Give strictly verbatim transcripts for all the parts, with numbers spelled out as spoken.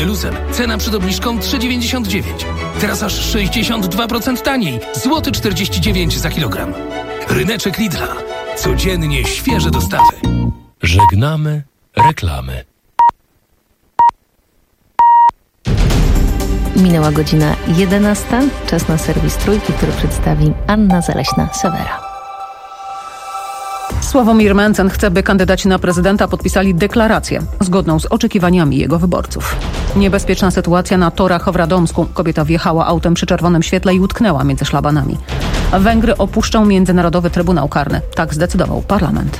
Maliny luzem. Cena przed obniżką trzy dziewięćdziesiąt dziewięć. Teraz aż sześćdziesiąt dwa procent taniej. Złoty czterdzieści dziewięć za kilogram. Ryneczek Lidla. Codziennie świeże dostawy. Żegnamy reklamy. Minęła godzina jedenasta. Czas na serwis Trójki, który przedstawi Anna Zaleśna-Sewera. Sławomir Mencen chce, by kandydaci na prezydenta podpisali deklarację zgodną z oczekiwaniami jego wyborców. Niebezpieczna sytuacja na torach w Radomsku. Kobieta wjechała autem przy czerwonym świetle i utknęła między szlabanami. Węgry opuszczą Międzynarodowy Trybunał Karny. Tak zdecydował parlament.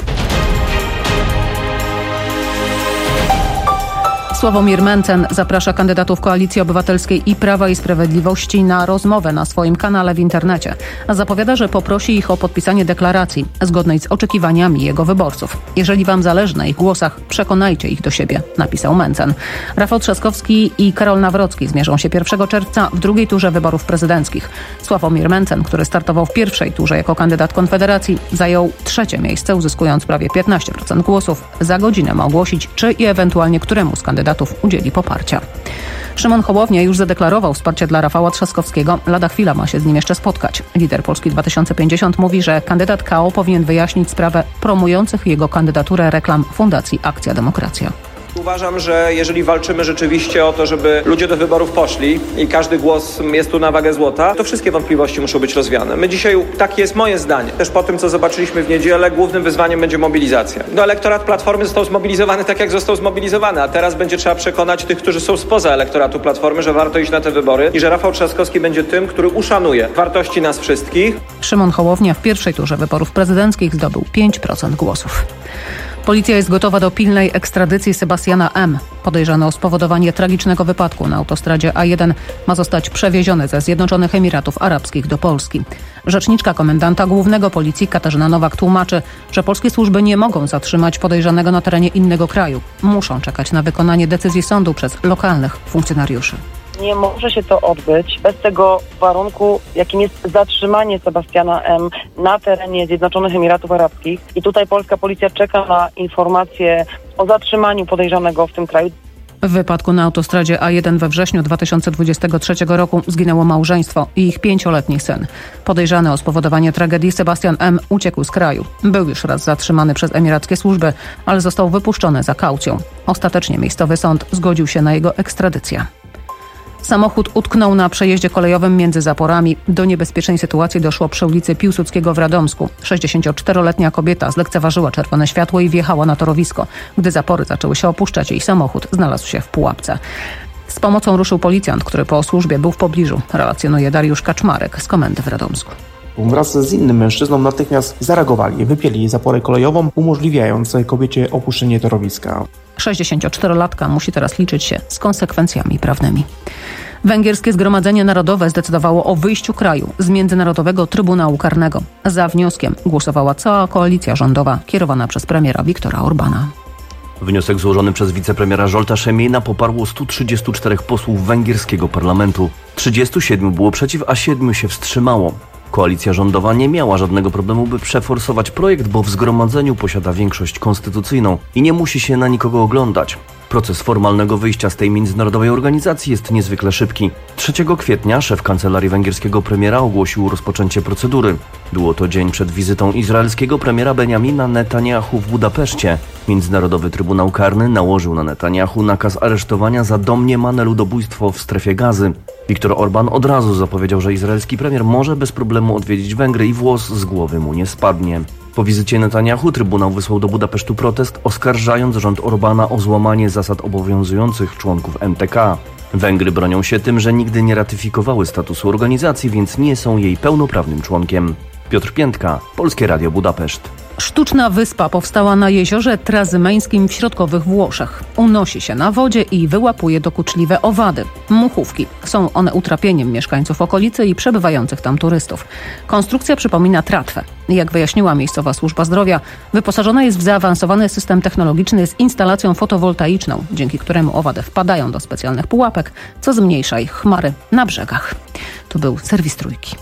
Sławomir Mencen zaprasza kandydatów Koalicji Obywatelskiej i Prawa i Sprawiedliwości na rozmowę na swoim kanale w internecie. Zapowiada, że poprosi ich o podpisanie deklaracji zgodnej z oczekiwaniami jego wyborców. Jeżeli wam zależy na ich głosach, przekonajcie ich do siebie, napisał Mencen. Rafał Trzaskowski i Karol Nawrocki zmierzą się pierwszego czerwca w drugiej turze wyborów prezydenckich. Sławomir Mencen, który startował w pierwszej turze jako kandydat Konfederacji, zajął trzecie miejsce, uzyskując prawie piętnaście procent głosów. Za godzinę ma ogłosić, czy i ewentualnie któremu z kandydatów udzieli poparcia. Szymon Hołownia już zadeklarował wsparcie dla Rafała Trzaskowskiego. Lada chwila ma się z nim jeszcze spotkać. Lider Polski dwa tysiące pięćdziesiąt mówi, że kandydat K O powinien wyjaśnić sprawę promujących jego kandydaturę reklam Fundacji Akcja Demokracja. Uważam, że jeżeli walczymy rzeczywiście o to, żeby ludzie do wyborów poszli i każdy głos jest tu na wagę złota, to wszystkie wątpliwości muszą być rozwiane. My dzisiaj, takie jest moje zdanie, też po tym, co zobaczyliśmy w niedzielę, głównym wyzwaniem będzie mobilizacja. No, elektorat Platformy został zmobilizowany tak, jak został zmobilizowany, a teraz będzie trzeba przekonać tych, którzy są spoza elektoratu Platformy, że warto iść na te wybory i że Rafał Trzaskowski będzie tym, który uszanuje wartości nas wszystkich. Szymon Hołownia w pierwszej turze wyborów prezydenckich zdobył pięć procent głosów. Policja jest gotowa do pilnej ekstradycji Sebastiana M. Podejrzany o spowodowanie tragicznego wypadku na autostradzie A jeden ma zostać przewieziony ze Zjednoczonych Emiratów Arabskich do Polski. Rzeczniczka komendanta głównego policji Katarzyna Nowak tłumaczy, że polskie służby nie mogą zatrzymać podejrzanego na terenie innego kraju. Muszą czekać na wykonanie decyzji sądu przez lokalnych funkcjonariuszy. Nie może się to odbyć bez tego warunku, jakim jest zatrzymanie Sebastiana M. na terenie Zjednoczonych Emiratów Arabskich. I tutaj polska policja czeka na informacje o zatrzymaniu podejrzanego w tym kraju. W wypadku na autostradzie A jeden we wrześniu dwa tysiące dwudziestego trzeciego roku zginęło małżeństwo i ich pięcioletni syn. Podejrzany o spowodowanie tragedii Sebastian M. uciekł z kraju. Był już raz zatrzymany przez emirackie służby, ale został wypuszczony za kaucją. Ostatecznie miejscowy sąd zgodził się na jego ekstradycję. Samochód utknął na przejeździe kolejowym między zaporami. Do niebezpiecznej sytuacji doszło przy ulicy Piłsudskiego w Radomsku. sześćdziesięcioczteroletnia kobieta zlekceważyła czerwone światło i wjechała na torowisko. Gdy zapory zaczęły się opuszczać, jej samochód znalazł się w pułapce. Z pomocą ruszył policjant, który po służbie był w pobliżu, relacjonuje Dariusz Kaczmarek z komendy w Radomsku. Wraz z innym mężczyzną natychmiast zareagowali, wypięli jej zaporę kolejową, umożliwiając kobiecie opuszczenie torowiska. sześćdziesięcioczterolatka musi teraz liczyć się z konsekwencjami prawnymi. Węgierskie Zgromadzenie Narodowe zdecydowało o wyjściu kraju z Międzynarodowego Trybunału Karnego. Za wnioskiem głosowała cała koalicja rządowa kierowana przez premiera Viktora Orbana. Wniosek złożony przez wicepremiera Zsolta Személyna poparło stu trzydziestu czterech posłów węgierskiego parlamentu. trzydziestu siedmiu było przeciw, a siedmiu się wstrzymało. Koalicja rządowa nie miała żadnego problemu, by przeforsować projekt, bo w zgromadzeniu posiada większość konstytucyjną i nie musi się na nikogo oglądać. Proces formalnego wyjścia z tej międzynarodowej organizacji jest niezwykle szybki. trzeciego kwietnia szef kancelarii węgierskiego premiera ogłosił rozpoczęcie procedury. Było to dzień przed wizytą izraelskiego premiera Benjamina Netanjahu w Budapeszcie. Międzynarodowy Trybunał Karny nałożył na Netanjahu nakaz aresztowania za domniemane ludobójstwo w strefie Gazy. Viktor Orban od razu zapowiedział, że izraelski premier może bez problemu odwiedzić Węgry i włos z głowy mu nie spadnie. Po wizycie Netanjahu Trybunał wysłał do Budapesztu protest, oskarżając rząd Orbana o złamanie zasad obowiązujących członków M T K. Węgry bronią się tym, że nigdy nie ratyfikowały statusu organizacji, więc nie są jej pełnoprawnym członkiem. Piotr Piętka, Polskie Radio Budapeszt. Sztuczna wyspa powstała na jeziorze Trazymeńskim w środkowych Włoszech. Unosi się na wodzie i wyłapuje dokuczliwe owady. Muchówki. Są one utrapieniem mieszkańców okolicy i przebywających tam turystów. Konstrukcja przypomina tratwę. Jak wyjaśniła miejscowa służba zdrowia, wyposażona jest w zaawansowany system technologiczny z instalacją fotowoltaiczną, dzięki któremu owady wpadają do specjalnych pułapek, co zmniejsza ich chmary na brzegach. To był serwis Trójki.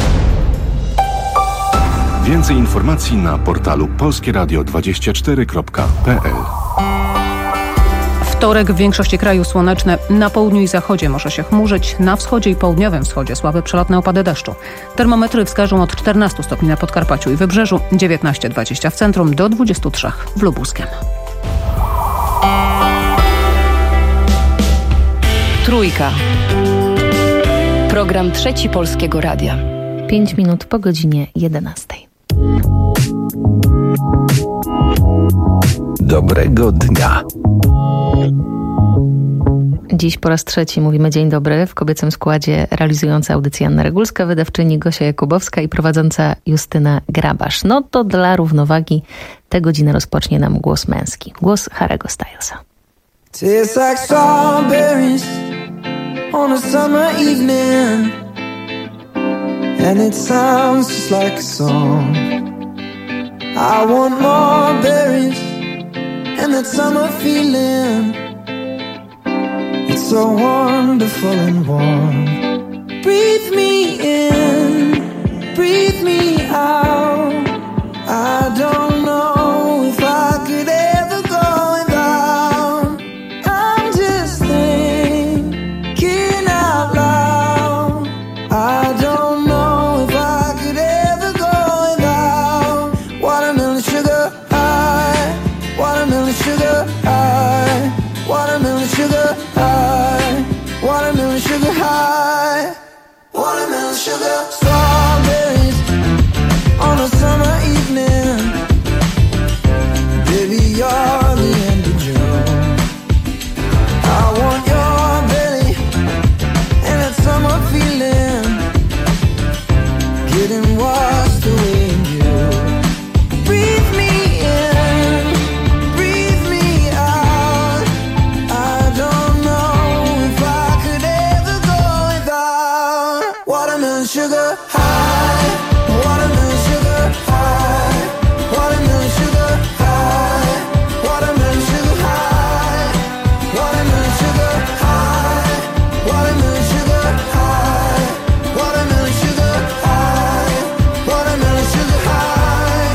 Więcej informacji na portalu polskieradio dwadzieścia cztery kropka p l. Wtorek w większości kraju słoneczne, na południu i zachodzie może się chmurzyć, na wschodzie i południowym wschodzie słabe przelotne opady deszczu. Termometry wskażą od czternastu stopni na Podkarpaciu i Wybrzeżu, dziewiętnaście dwadzieścia w centrum, do dwudziestu trzech w Lubuskiem. Trójka. Program Trzeci Polskiego Radia. Pięć minut po godzinie jedenastej. Dobrego dnia. Dziś po raz trzeci mówimy dzień dobry w kobiecym składzie, realizująca audycję Anna Regulska, wydawczyni Gosia Jakubowska i prowadząca Justyna Grabasz. No to dla równowagi tę godzinę rozpocznie nam głos męski. Głos Harry'ego Stylesa. Tastes like strawberries on a summer evening, and it sounds just like a song. I want more berries and that summer feeling. It's so wonderful and warm. Breathe me in, breathe me out. I don't know if I could ever go without. I'm just thinking out loud. I don't know if I could ever go without watermelon sugar high, watermelon sugar high, watermelon sugar high, watermelon sugar high, watermelon sugar. Strawberries on a summer evening. Baby, you're the end of June. I want your belly and that summer feeling, getting washed away in you. Breathe me in, breathe me out. I don't know if I could ever go without watermelon sugar high, watermelon sugar high, watermelon sugar high, watermelon sugar high, watermelon sugar high, watermelon sugar high, watermelon sugar high, watermelon sugar high.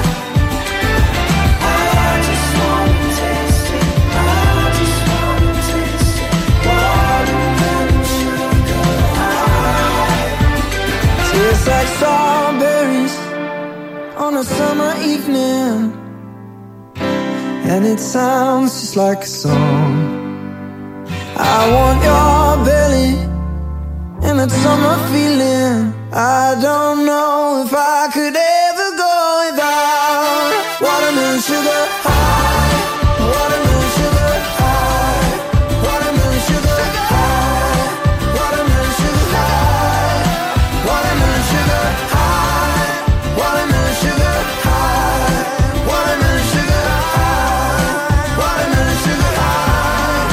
I just wanna taste it, I just wanna taste it, watermelon sugar high. Tastes like strawberries on a summer evening, and it sounds just like a song. I want your belly and that summer feeling. I don't know if I could ever go without watermelon sugar high, watermelon sugar high, watermelon sugar high, watermelon sugar high, watermelon sugar high, watermelon sugar high, watermelon sugar high, watermelon sugar high.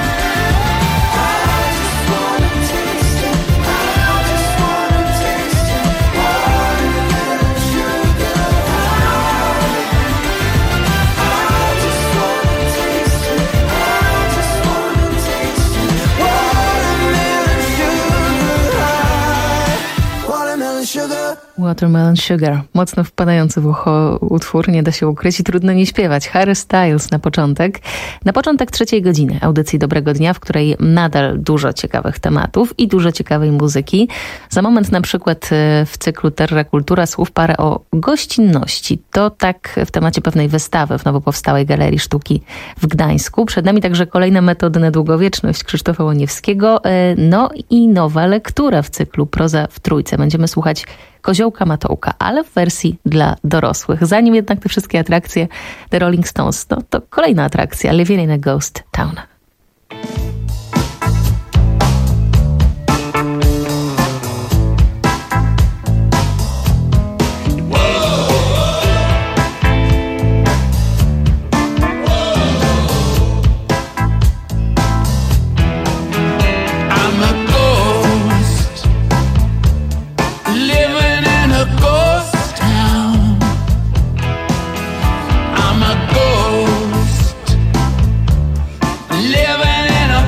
I just wanna taste it, I just wanna taste it, watermelon sugar high. I just wanna taste it, I just wanna taste it, watermelon sugar high, watermelon sugar. Watermelon Sugar. Mocno wpadający w ucho utwór, nie da się ukryć i trudno nie śpiewać. Harry Styles na początek. Na początek trzeciej godziny audycji Dobrego Dnia, w której nadal dużo ciekawych tematów i dużo ciekawej muzyki. Za moment na przykład w cyklu Terra Kultura słów parę o gościnności. To tak w temacie pewnej wystawy w nowo powstałej Galerii Sztuki w Gdańsku. Przed nami także kolejne metody na długowieczność Krzysztofa Łoniewskiego. No i nowa lektura w cyklu Proza w Trójce. Będziemy słuchać Koziołka Matołka, ale w wersji dla dorosłych. Zanim jednak te wszystkie atrakcje, The Rolling Stones, no to kolejna atrakcja, Living in a Ghost Town. Living in a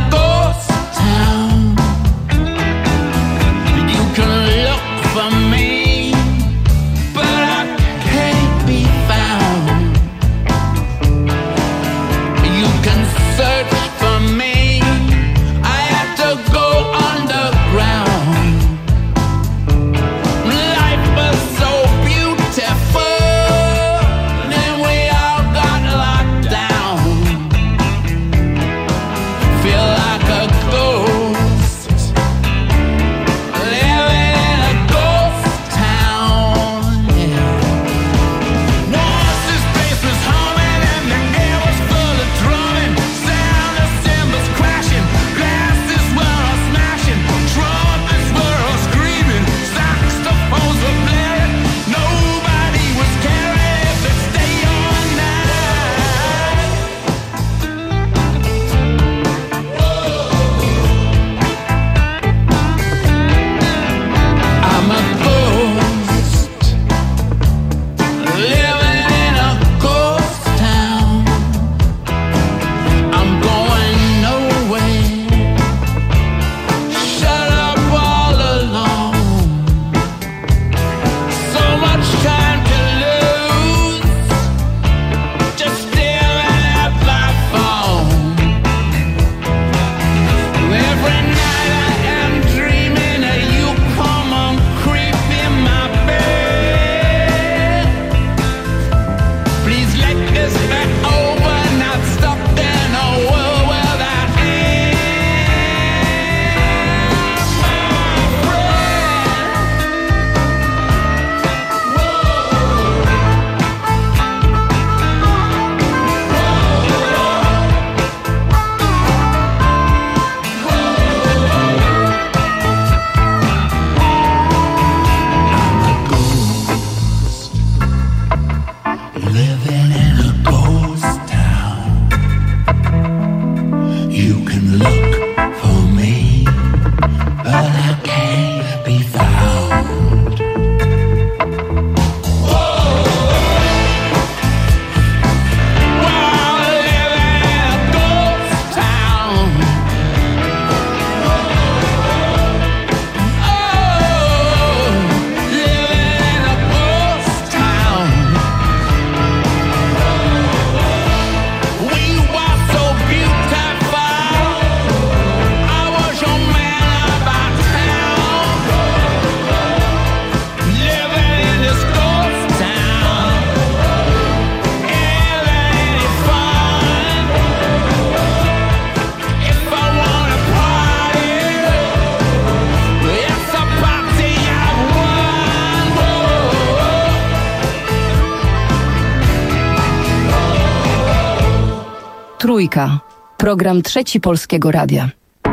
Trójka. Program Trzeci Polskiego Radia.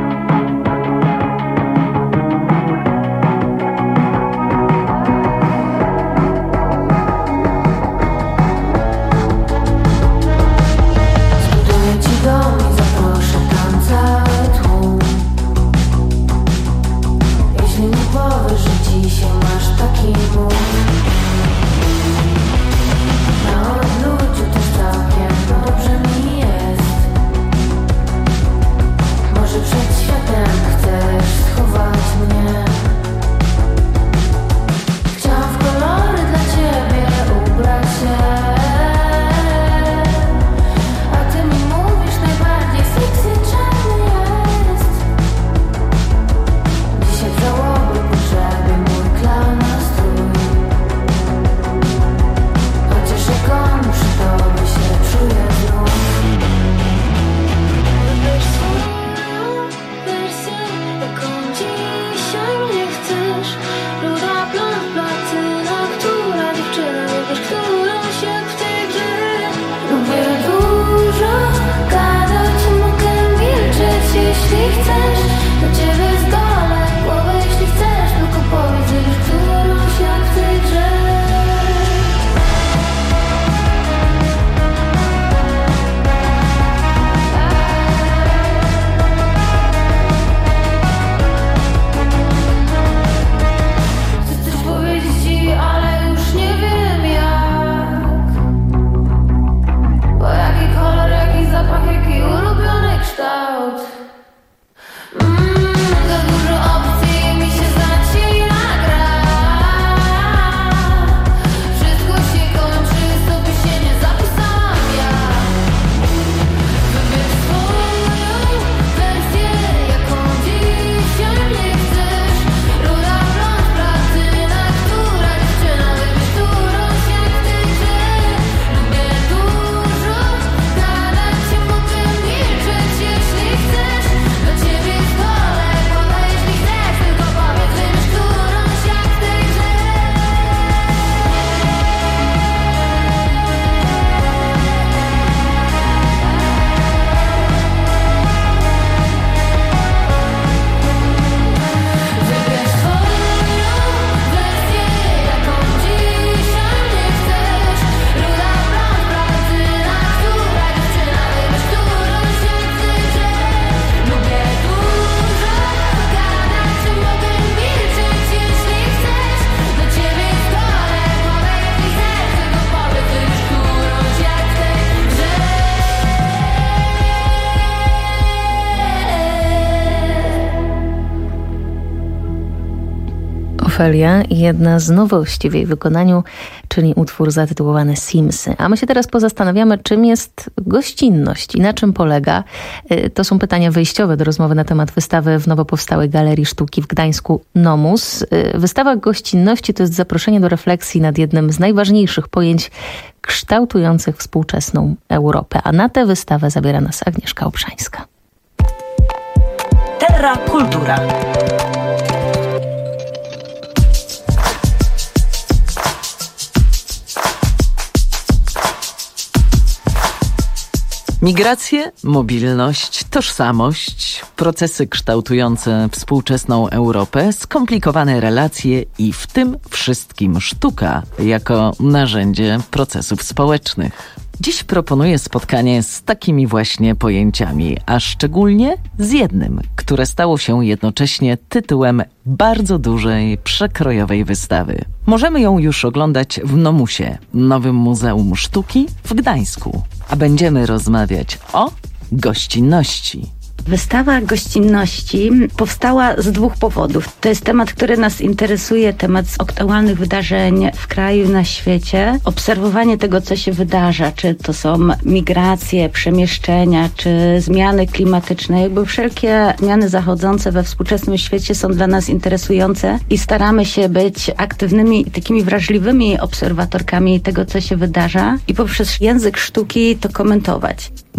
Ofelia i jedna z nowości w jej wykonaniu, czyli utwór zatytułowany Simsy. A my się teraz pozastanawiamy, czym jest gościnność i na czym polega. To są pytania wyjściowe do rozmowy na temat wystawy w nowo powstałej Galerii Sztuki w Gdańsku Nomus. Wystawa gościnności to jest zaproszenie do refleksji nad jednym z najważniejszych pojęć kształtujących współczesną Europę. A na tę wystawę zabiera nas Agnieszka Obszańska. Terra Kultura. Migracje, mobilność, tożsamość, procesy kształtujące współczesną Europę, skomplikowane relacje i w tym wszystkim sztuka jako narzędzie procesów społecznych. Dziś proponuję spotkanie z takimi właśnie pojęciami, a szczególnie z jednym, które stało się jednocześnie tytułem bardzo dużej, przekrojowej wystawy. Możemy ją już oglądać w Nomusie, Nowym Muzeum Sztuki w Gdańsku. A będziemy rozmawiać o gościnności. Wystawa gościnności powstała z dwóch powodów. To jest temat, który nas interesuje, temat aktualnych wydarzeń w kraju, na świecie. Obserwowanie tego, co się wydarza, czy to są migracje, przemieszczenia, czy zmiany klimatyczne. Jakby wszelkie zmiany zachodzące we współczesnym świecie są dla nas interesujące i staramy się być aktywnymi i takimi wrażliwymi obserwatorkami tego, co się wydarza i poprzez język sztuki to komentować.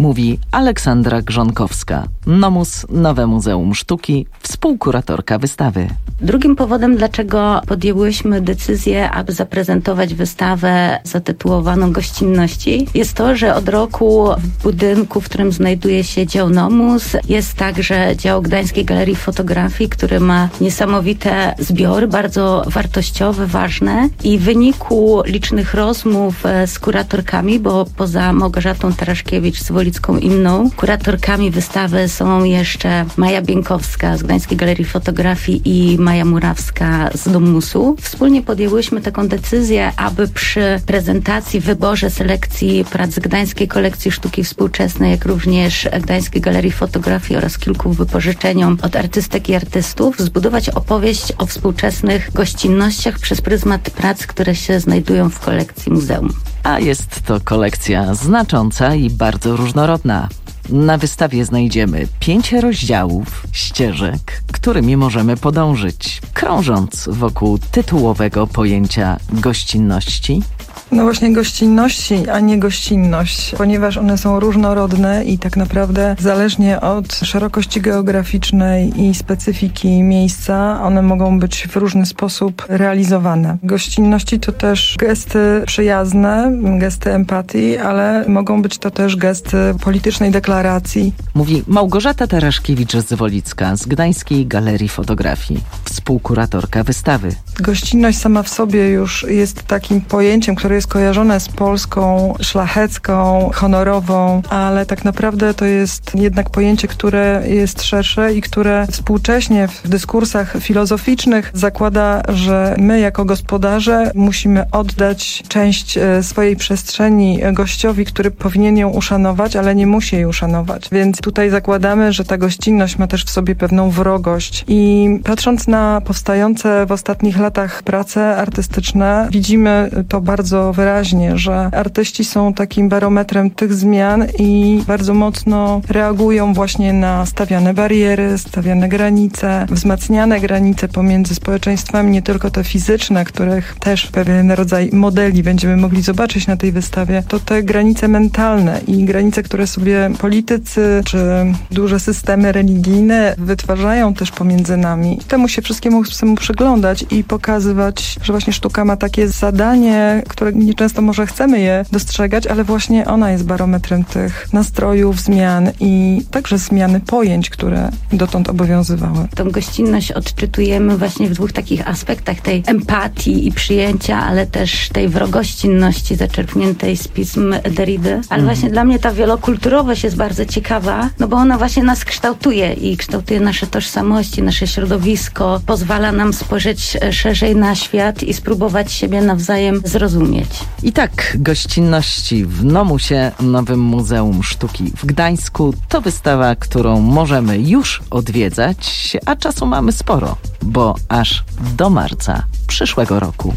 mówi Aleksandra Grzonkowska, Nomus Nowe Muzeum Sztuki, współkuratorka wystawy. Drugim powodem, dlaczego podjęłyśmy decyzję, aby zaprezentować wystawę zatytułowaną Gościnności, jest to, że od roku w budynku, w którym znajduje się dział Nomus, jest także dział Gdańskiej Galerii Fotografii, który ma niesamowite zbiory, bardzo wartościowe, ważne, i w wyniku licznych rozmów z kuratorkami, bo poza Małgorzatą Taraszkiewicz z Wolicką i mną, kuratorkami wystawy są jeszcze Maja Bieńkowska z Gdańskiej Galerii Fotografii i Maja Murawska z Nomusu. Wspólnie podjęłyśmy taką decyzję, aby przy prezentacji, wyborze, selekcji prac z Gdańskiej Kolekcji Sztuki Współczesnej, jak również Gdańskiej Galerii Fotografii oraz kilku wypożyczeniom od artystek i artystów, zbudować opowieść o współczesnych gościnnościach przez pryzmat prac, które się znajdują w kolekcji muzeum. A jest to kolekcja znacząca i bardzo różnorodna. Na wystawie znajdziemy pięć rozdziałów, ścieżek, którymi możemy podążyć, krążąc wokół tytułowego pojęcia gościnności. No właśnie gościnności, a nie gościnność, ponieważ one są różnorodne i tak naprawdę zależnie od szerokości geograficznej i specyfiki miejsca, one mogą być w różny sposób realizowane. Gościnności to też gesty przyjazne, gesty empatii, ale mogą być to też gesty politycznej deklaracji. Mówi Małgorzata Taraszkiewicz z Wolicka z Gdańskiej Galerii Fotografii, współkuratorka wystawy. Gościnność sama w sobie już jest takim pojęciem, które jest kojarzone z Polską szlachecką, honorową, ale tak naprawdę to jest jednak pojęcie, które jest szersze i które współcześnie w dyskursach filozoficznych zakłada, że my jako gospodarze musimy oddać część swojej przestrzeni gościowi, który powinien ją uszanować, ale nie musi jej uszanować. Więc tutaj zakładamy, że ta gościnność ma też w sobie pewną wrogość. I patrząc na powstające w ostatnich latach prace artystyczne, widzimy to bardzo wyraźnie, że artyści są takim barometrem tych zmian i bardzo mocno reagują właśnie na stawiane bariery, stawiane granice, wzmacniane granice pomiędzy społeczeństwami, nie tylko te fizyczne, których też pewien rodzaj modeli będziemy mogli zobaczyć na tej wystawie, to te granice mentalne i granice, które sobie politycy czy duże systemy religijne wytwarzają też pomiędzy nami. Temu się wszystkiemu chcemy przyglądać i pokazywać, że właśnie sztuka ma takie zadanie, które nieczęsto może chcemy je dostrzegać, ale właśnie ona jest barometrem tych nastrojów, zmian i także zmiany pojęć, które dotąd obowiązywały. Tą gościnność odczytujemy właśnie w dwóch takich aspektach, tej empatii i przyjęcia, ale też tej wrogościnności zaczerpniętej z pism Derrida. Ale mm. właśnie dla mnie ta wielokulturowość jest bardzo ciekawa, no bo ona właśnie nas kształtuje i kształtuje nasze tożsamości, nasze środowisko, pozwala nam spojrzeć szerzej na świat i spróbować siebie nawzajem zrozumieć. I tak, gościnności w Nomusie, Nowym Muzeum Sztuki w Gdańsku, to wystawa, którą możemy już odwiedzać, a czasu mamy sporo, bo aż do marca przyszłego roku.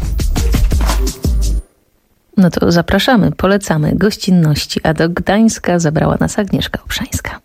No to zapraszamy, polecamy gościnności, a do Gdańska zabrała nas Agnieszka Obszańska.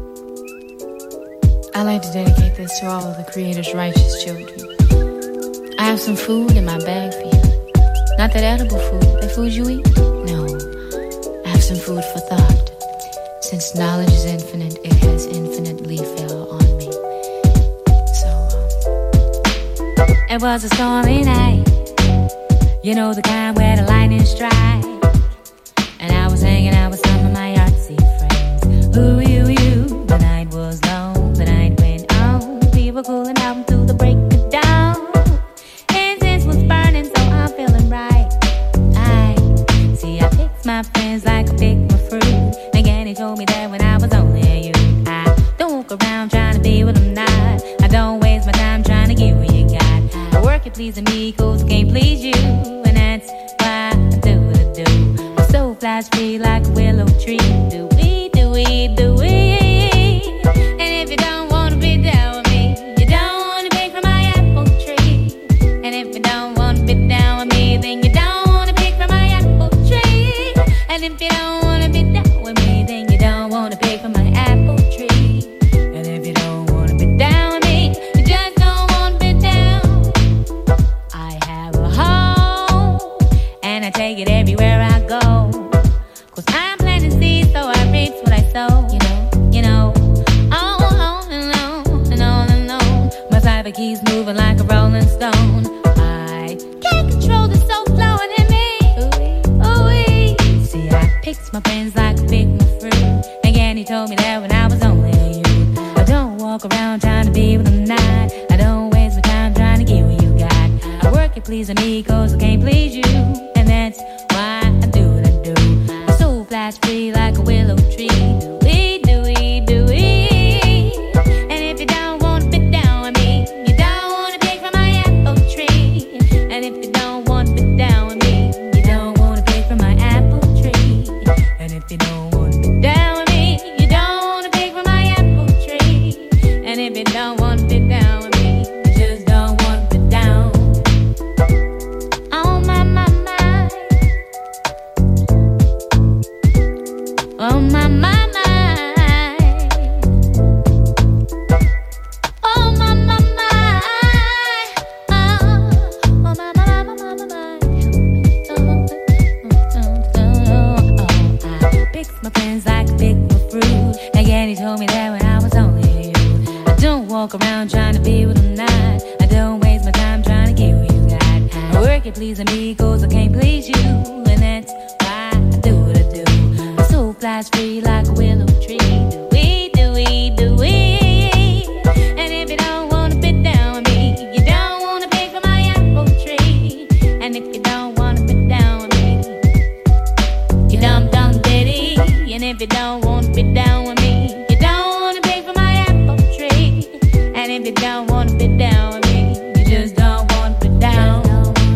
I like to dedicate this to all of the Creator's righteous children. I have some food in my bag for you. Not that edible food, that food you eat? No. I have some food for thought. Since knowledge is infinite, it has infinitely fell on me. So, um, it was a stormy night. You know, the kind where the lightning strikes. And I was hanging out with some of my artsy friends. Ooh, you, you. The night was long, the night went on. We were cooling out through the break of dawn. Incense was burning, so I'm feeling right. I see, I picked my friends like I picked my fruit. Again, he told me that when I was only a youth. I don't walk around trying to be what I'm not. I don't waste my time trying to get what you got. I work at pleasing me, cause I can't please you. And that's why I do what I do. My soul flies free like a willow tree. Do we, do we, do we? And if you don't wanna be down with me, you don't wanna pick from my apple tree. And if you don't wanna be down with me, then you don't wanna pick from my apple tree. And if you don't wanna be down with me, then you don't wanna pick from my apple tree. And if you don't wanna be down with me, you just don't wanna be down. I have a home, and I take it everywhere I go. Cause I'm planting seeds, so I reap what I sow. life, it keeps moving like a rolling stone. I can't control the soul flowing in me. Ooh-wee. See, I picked my friends like I picked my fruit. Again, he told me that when I was only a youth. I don't walk around trying to be with them night. I don't waste my time trying to get what you got. I work at pleasing me cause I can't please you. And that's why I do what I do. My soul flies free like a willow tree. Do-wee, do-wee, do-wee. And if you don't wanna fit down with me, you don't wanna pick from my apple tree. And if you don't wanna fit down with me, you don't wanna pick from my apple tree. And if you don't wanna fit down with me, you don't wanna pick from my apple tree. And if you don't wanna fit down with me, you just don't wanna fit down. Oh my, my, my. Oh my, my, my. Oh my, my, my. Oh, oh my, my, my, my, my, my. Oh, I picked my friends like I picked my fruit. Again, he told me that when I was only a youth. I don't walk around trying to be with them night. I don't waste my time trying to get what you got. I work at pleasing me cause I can't please you. And that's why I do what I do. My soul flies free like a willow tree. Do-wee, do-wee, do-wee. And if you don't wanna fit down with me, you don't wanna pick from my apple tree. And if you don't wanna fit down with me, you dumb dumb ditty. And if you don't wanna fit down with me, you don't wanna pick from my apple tree. And if you don't wanna fit down with me, you just don't wanna fit down.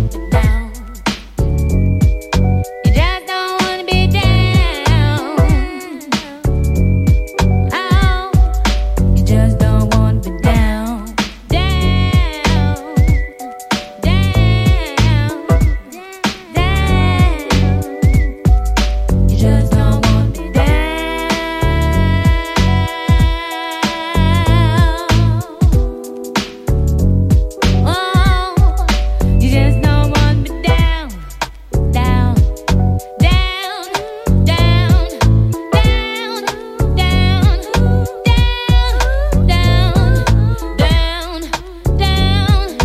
You just don't wanna be down. Oh, you just don't wanna be down. Down, down, down. You just don't wanna be down. Oh, you just don't wanna be down. Down, down, down, down, down, down, down, down, down,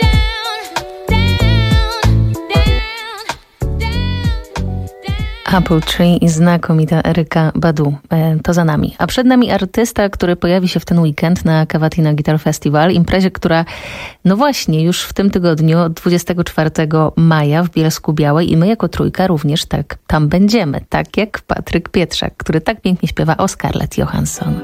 Apple Tree i znakomita Erykka Badu. E, to za nami. A przed nami artysta, który pojawi się w ten weekend na Cavatina Guitar Festival. Imprezie, która no właśnie już w tym tygodniu, dwudziestego czwartego maja w Bielsku-Białej, i my jako trójka również tak tam będziemy. Tak jak Patryk Pietrzak, który tak pięknie śpiewa o Scarlett Johansson.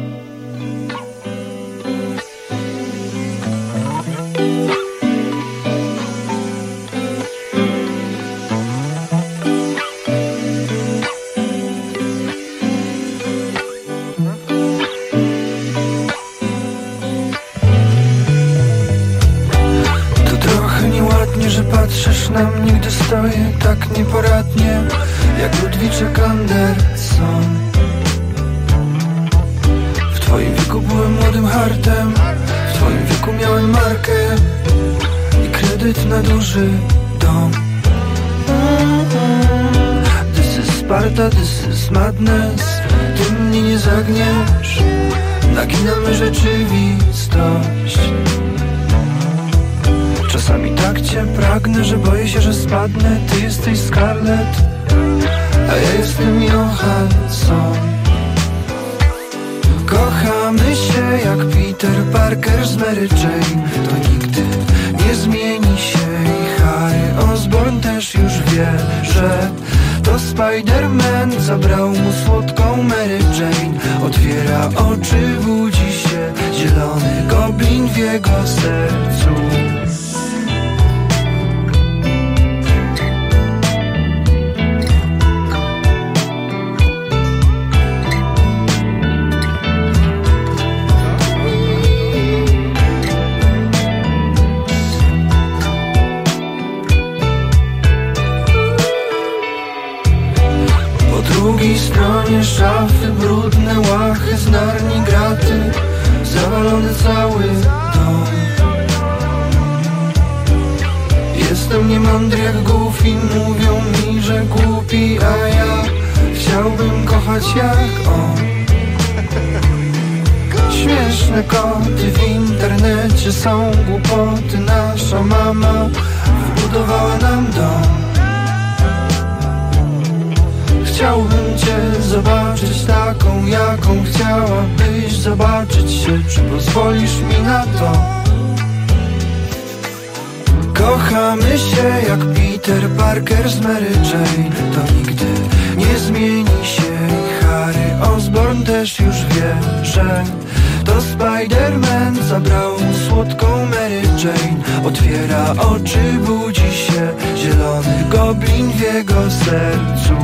Że patrzysz na mnie, gdy stoję tak nieporadnie, jak Ludwiczek Anderson. W twoim wieku byłem młodym hartem, w twoim wieku miałem markę i kredyt na duży dom. This is Sparta, this is madness. Ty mnie nie zagniesz, naginamy rzeczywistość. Czasami tak cię pragnę, że boję się, że spadnę. Ty jesteś Scarlett, a ja jestem Johansson. Kochamy się jak Peter Parker z Mary Jane. To nigdy nie zmieni się i Harry Osborn też już wie, że to Spider-Man zabrał mu słodką Mary Jane. Otwiera oczy, budzi się zielony goblin w jego sercu. Po drugiej stronie szafy brudne łachy z Narni, graty, zawalony cały dom. Jestem niemądry jak Goofy, mówią mi, że głupi, a ja chciałbym kochać jak on. Śmieszne koty w internecie świecie są głupoty. Nasza mama wbudowała nam dom. Chciałbym cię zobaczyć taką, jaką chciałabyś zobaczyć się. Czy pozwolisz mi na to? Kochamy się jak Peter Parker z Mary Jane. To nigdy nie zmieni się i Harry Osborn też już wie, że to Spider-Man zabrał mu słodką Mary Jane. Otwiera oczy, budzi się zielony goblin w jego sercu.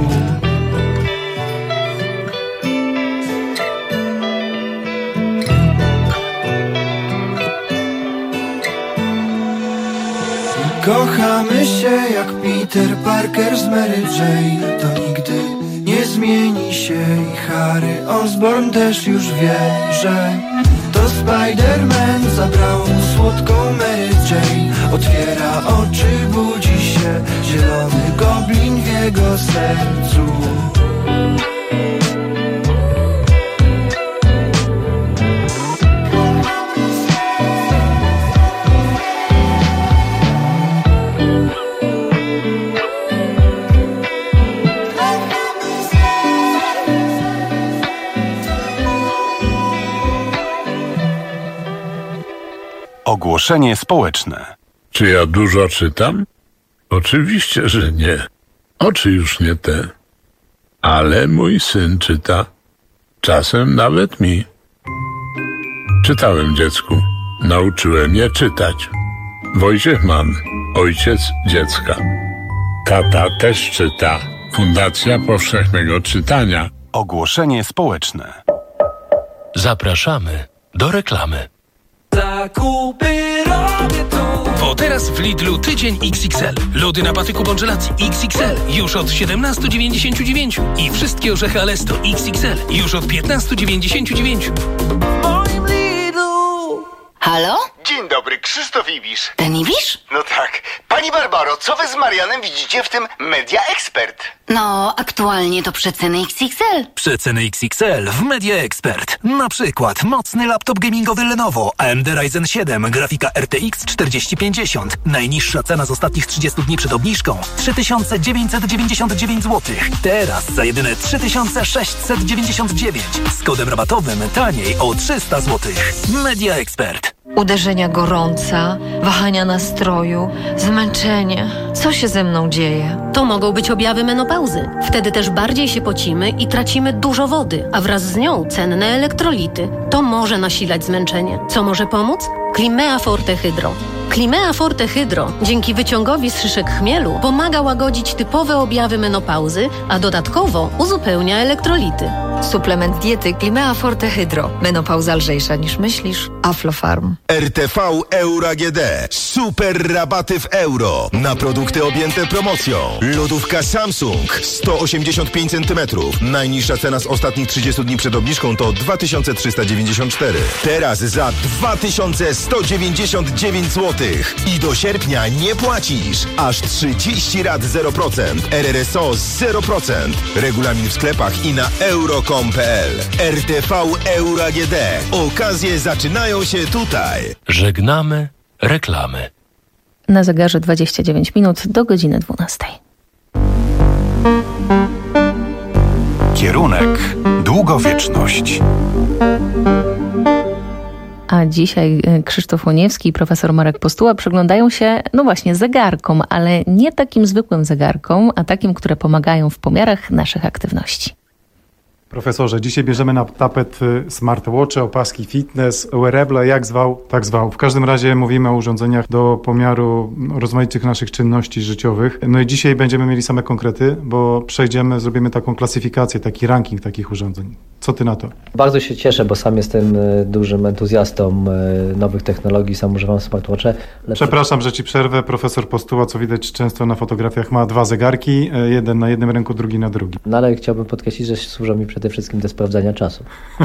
Kochamy się jak Peter Parker z Mary Jane. To nigdy nie zmieni się i Harry Osborn też już wie, że to Spider-Man zabrał mu słodką Mary Jane. Otwiera oczy, budzi się zielony goblin w jego sercu. Ogłoszenie społeczne. Czy ja dużo czytam? Oczywiście, że nie. Oczy już nie te. Ale mój syn czyta. Czasem nawet mi. Czytałem dziecku. Nauczyłem je czytać. Wojciech Mann, ojciec dziecka. Tata też czyta. Fundacja Powszechnego Czytania. Ogłoszenie społeczne. Zapraszamy do reklamy. Zakupy robię tu. Bo teraz w Lidlu tydzień iks iks el. Lody na patyku Bongelacji iks iks el już od siedemnaście dziewięćdziesiąt dziewięć i wszystkie orzechy Alesto iks iks el już od piętnaście dziewięćdziesiąt dziewięć. Moim Lidlu. Halo? Dzień dobry, Krzysztof Ibisz. Ten Ibisz? No tak. Pani Barbaro, co wy z Marianem widzicie w tym Media Expert? No, aktualnie to przeceny iks iks el. Przeceny iks iks el w Media Expert. Na przykład mocny laptop gamingowy Lenovo A M D Ryzen siedem, grafika R T X czterdzieści pięćdziesiąt. Najniższa cena z ostatnich trzydziestu dni przed obniżką trzy tysiące dziewięćset dziewięćdziesiąt dziewięć złotych. Teraz za jedyne trzy tysiące sześćset dziewięćdziesiąt dziewięć. Z kodem rabatowym taniej o trzysta złotych. Media Expert. Uderzenia gorąca, wahania nastroju, zmęczenie. Co się ze mną dzieje? To mogą być objawy menopauzy. Wtedy też bardziej się pocimy i tracimy dużo wody, a wraz z nią cenne elektrolity. To może nasilać zmęczenie. Co może pomóc? Climea Forte Hydro. Climea Forte Hydro dzięki wyciągowi z szyszek chmielu pomaga łagodzić typowe objawy menopauzy, a dodatkowo uzupełnia elektrolity. Suplement diety Climea Forte Hydro. Menopauza lżejsza niż myślisz. Aflofarm. R T V Euro A G D. Super rabaty w euro. Na produkty objęte promocją. Lodówka Samsung sto osiemdziesiąt pięć centymetrów. Najniższa cena z ostatnich trzydziestu dni przed obniżką to dwa tysiące trzysta dziewięćdziesiąt cztery. Teraz za dwa tysiące sto dziewięćdziesiąt dziewięć złotych. I do sierpnia nie płacisz. Aż trzydzieści rat zero procent. R R S O zero procent. Regulamin w sklepach i na euro kropka com kropka p l. R T V Euro A G D. Okazje zaczynają się tutaj. Żegnamy reklamy. Na zegarze dwadzieścia dziewięć minut do godziny dwunastej. Kierunek długowieczność. A dzisiaj Krzysztof Łoniewski i profesor Marek Postuła przyglądają się, no właśnie, zegarkom, ale nie takim zwykłym zegarkom, a takim, które pomagają w pomiarach naszych aktywności. Profesorze, dzisiaj bierzemy na tapet smartwatche, opaski fitness, wearable, jak zwał, tak zwał. W każdym razie mówimy o urządzeniach do pomiaru rozmaitych naszych czynności życiowych. No i dzisiaj będziemy mieli same konkrety, bo przejdziemy, zrobimy taką klasyfikację, taki ranking takich urządzeń. Co ty na to? Bardzo się cieszę, bo sam jestem dużym entuzjastą nowych technologii, sam używam smartwatche. Lecz... Przepraszam, że ci przerwę. Profesor Postuła, co widać często na fotografiach, ma dwa zegarki, jeden na jednym ręku, drugi na drugim. No ale chciałbym podkreślić, że służą mi przede przede wszystkim do sprawdzania czasu.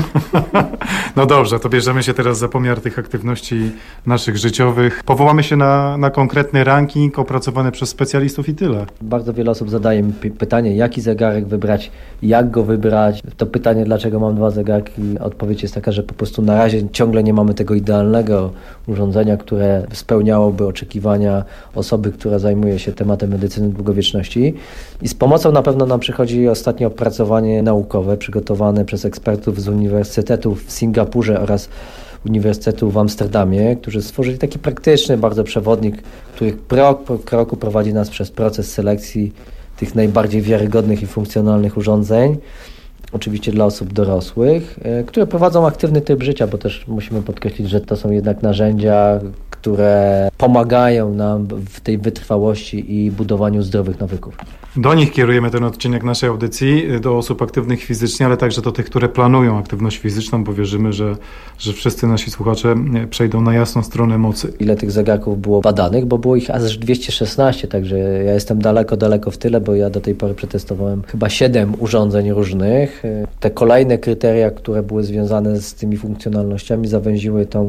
No dobrze, to bierzemy się teraz za pomiar tych aktywności naszych życiowych. Powołamy się na, na konkretny ranking opracowany przez specjalistów i tyle. Bardzo wiele osób zadaje mi pytanie, jaki zegarek wybrać, jak go wybrać. To pytanie, dlaczego mam dwa zegarki, odpowiedź jest taka, że po prostu na razie ciągle nie mamy tego idealnego urządzenia, które spełniałoby oczekiwania osoby, która zajmuje się tematem medycyny długowieczności. I z pomocą na pewno nam przychodzi ostatnie opracowanie naukowe przygotowane przez ekspertów z uniwersytetów w Singapurze oraz Uniwersytetu w Amsterdamie, którzy stworzyli taki praktyczny bardzo przewodnik, który krok po kroku prowadzi nas przez proces selekcji tych najbardziej wiarygodnych i funkcjonalnych urządzeń, oczywiście dla osób dorosłych, które prowadzą aktywny tryb życia, bo też musimy podkreślić, że to są jednak narzędzia, które pomagają nam w tej wytrwałości i budowaniu zdrowych nawyków. Do nich kierujemy ten odcinek naszej audycji, do osób aktywnych fizycznie, ale także do tych, które planują aktywność fizyczną, bo wierzymy, że, że wszyscy nasi słuchacze przejdą na jasną stronę mocy. Ile tych zegarków było badanych, bo było ich aż dwieście szesnaście, także ja jestem daleko, daleko w tyle, bo ja do tej pory przetestowałem chyba siedem urządzeń różnych. Te kolejne kryteria, które były związane z tymi funkcjonalnościami, zawęziły tą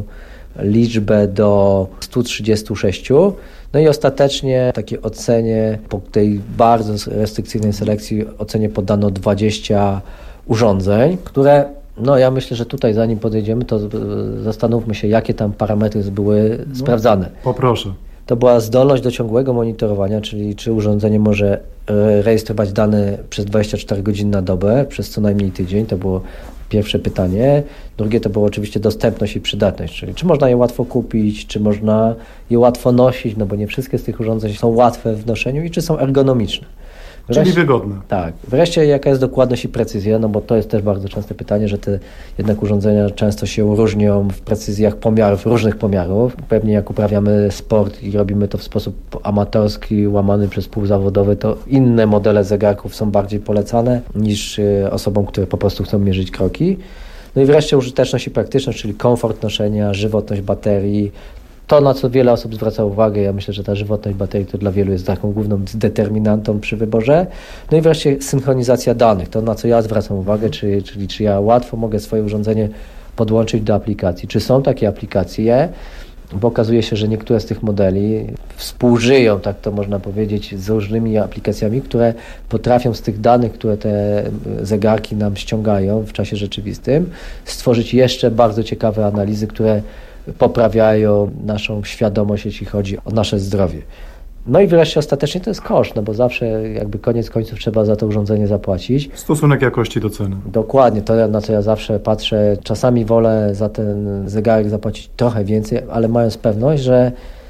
liczbę do stu trzydziestu sześciu. No i ostatecznie takiej ocenie, po tej bardzo restrykcyjnej selekcji, ocenie poddano dwadzieścia urządzeń, które, no ja myślę, że tutaj zanim podejdziemy, to zastanówmy się, jakie tam parametry były no, sprawdzane. Poproszę. To była zdolność do ciągłego monitorowania, czyli czy urządzenie może rejestrować dane przez dwadzieścia cztery godziny na dobę, przez co najmniej tydzień. To było pierwsze pytanie. Drugie to było oczywiście dostępność i przydatność, czyli czy można je łatwo kupić, czy można je łatwo nosić, no bo nie wszystkie z tych urządzeń są łatwe w noszeniu i czy są ergonomiczne. Wreszcie, czyli wygodne. Tak. Wreszcie jaka jest dokładność i precyzja, no bo to jest też bardzo częste pytanie, że te jednak urządzenia często się różnią w precyzjach pomiarów, różnych pomiarów. Pewnie jak uprawiamy sport i robimy to w sposób amatorski, łamany przez półzawodowy, to inne modele zegarków są bardziej polecane niż osobom, które po prostu chcą mierzyć kroki. No i wreszcie użyteczność i praktyczność, czyli komfort noszenia, żywotność baterii. To, na co wiele osób zwraca uwagę, ja myślę, że ta żywotność baterii to dla wielu jest taką główną determinantą przy wyborze. No i wreszcie synchronizacja danych, to na co ja zwracam uwagę, czyli, czyli czy ja łatwo mogę swoje urządzenie podłączyć do aplikacji. Czy są takie aplikacje? Bo okazuje się, że niektóre z tych modeli współżyją, tak to można powiedzieć, z różnymi aplikacjami, które potrafią z tych danych, które te zegarki nam ściągają w czasie rzeczywistym, stworzyć jeszcze bardzo ciekawe analizy, które poprawiają naszą świadomość, jeśli chodzi o nasze zdrowie. No i wreszcie ostatecznie to jest koszt, no bo zawsze jakby koniec końców trzeba za to urządzenie zapłacić. Stosunek jakości do ceny. Dokładnie, to na co ja zawsze patrzę. Czasami wolę za ten zegarek zapłacić trochę więcej, ale mając pewność, że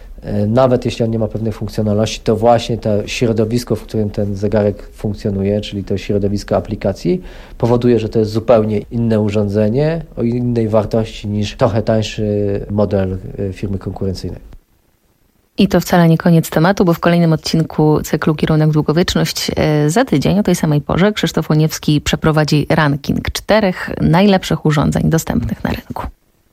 nawet jeśli on nie ma pewnej funkcjonalności, to właśnie to środowisko, w którym ten zegarek funkcjonuje, czyli to środowisko aplikacji, powoduje, że to jest zupełnie inne urządzenie o innej wartości niż trochę tańszy model firmy konkurencyjnej. I to wcale nie koniec tematu, bo w kolejnym odcinku cyklu Kierunek Długowieczność za tydzień o tej samej porze Krzysztof Łoniewski przeprowadzi ranking czterech najlepszych urządzeń dostępnych na rynku.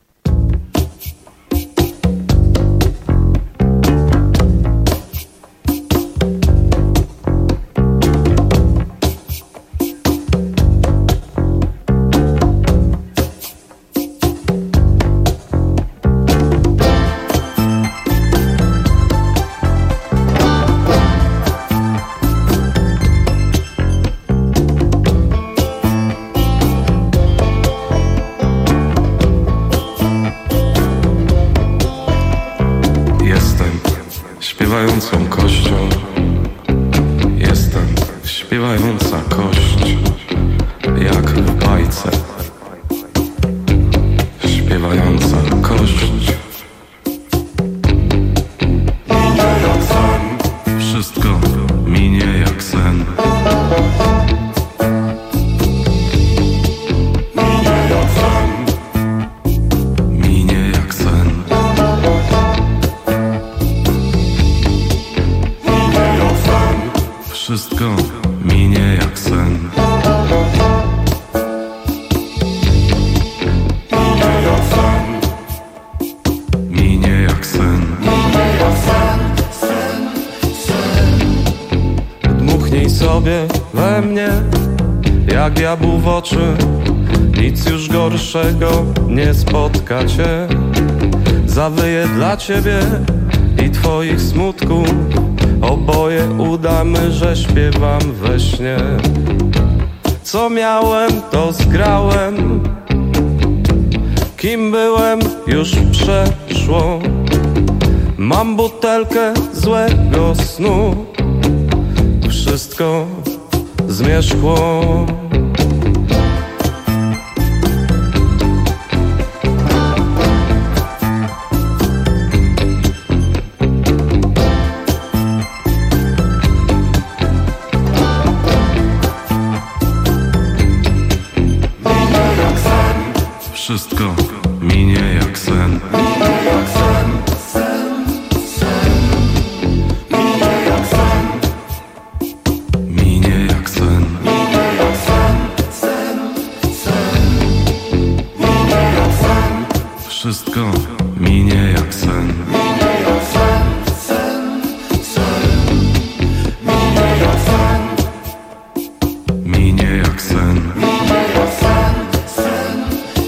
Śpiewającą kością, jestem śpiewająca kość, jak w bajce. Śpiewająca kość. Minie jak sen, wszystko minie jak sen. Minie jak sen, minie jak sen. Wszystko minie jak sen. Minie jak sen. Minie jak sen. Minie jak sen. Sen, sen. Dmuchnij sobie we mnie jak diabłu w oczy. Nic już gorszego nie spotka cię. Zawyję dla ciebie i twoich smutków. Oboje udamy, że śpiewam we śnie. Co miałem, to zgrałem. Kim byłem, już przeszło. Mam butelkę złego snu. Wszystko zmierzchło. Wszystko minie jak sen. Minie jak sen, sen, sen. Minie jak sen. Minie jak sen. Minie jak sen, sen, sen. Minie jak sen. Wszystko minie jak sen. Minie jak sen, sen, sen. Minie jak sen. Minie jak sen. Minie jak sen, sen.